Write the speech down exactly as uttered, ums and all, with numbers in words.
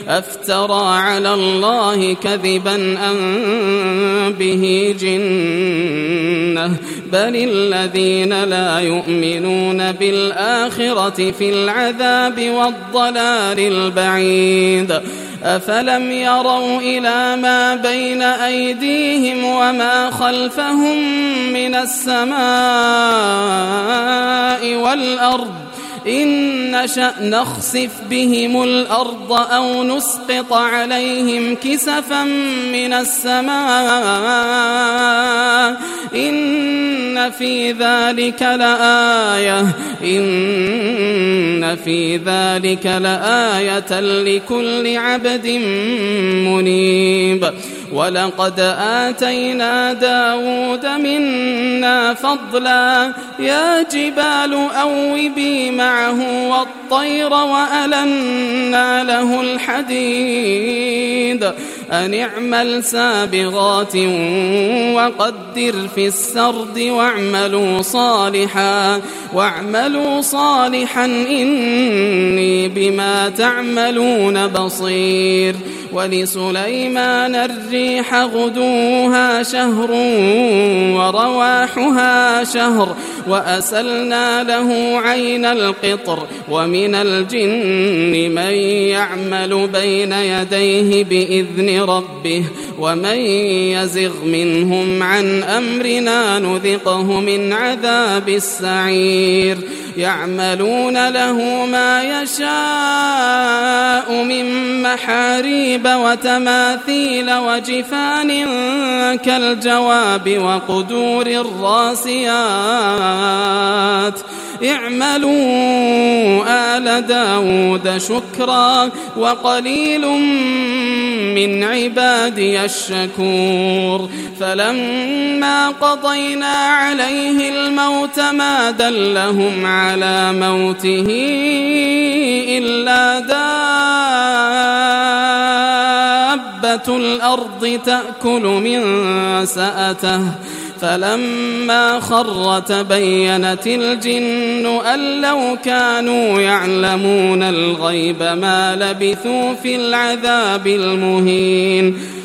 أفترى على الله كذبا أم به جنة بل الذين لا يؤمنون بالآخرة في العذاب والضلال البعيد أفلم يروا إلى ما بين أيديهم وما خلفهم من السماء والأرض إن نشأ نخسف بهم الأرض أو نسقط عليهم كسفا من السماء إن في ذلك لآية إن في ذلك لآية لكل عبد منيب ولقد آتينا داود منا فضلا يا جبال أوبي معه والطير وألنا له الحديد أن اعمل سابغات وقدر في السرد واعملوا صالحا واعملوا صالحا إني بما تعملون بصير ولسليمان الريح غدوها شهر ورواحها شهر وأسلنا له عين القطر ومن الجن من يعمل بين يديه بإذن ربه ومن يزغ منهم عن أمرنا نذقه من عذاب السعير يعملون له ما يشاء من محاريب وتماثيل وجفان كالجواب وقدور الراسيات اعملوا آل داود شكرا وقليل من عبادي الشكور فلما قضينا عليه الموت ما دلهم على موته إلا دابة الأرض تأكل من سأته فلما خر تبينت الجن أن لو كانوا يعلمون الغيب ما لبثوا في العذاب المهين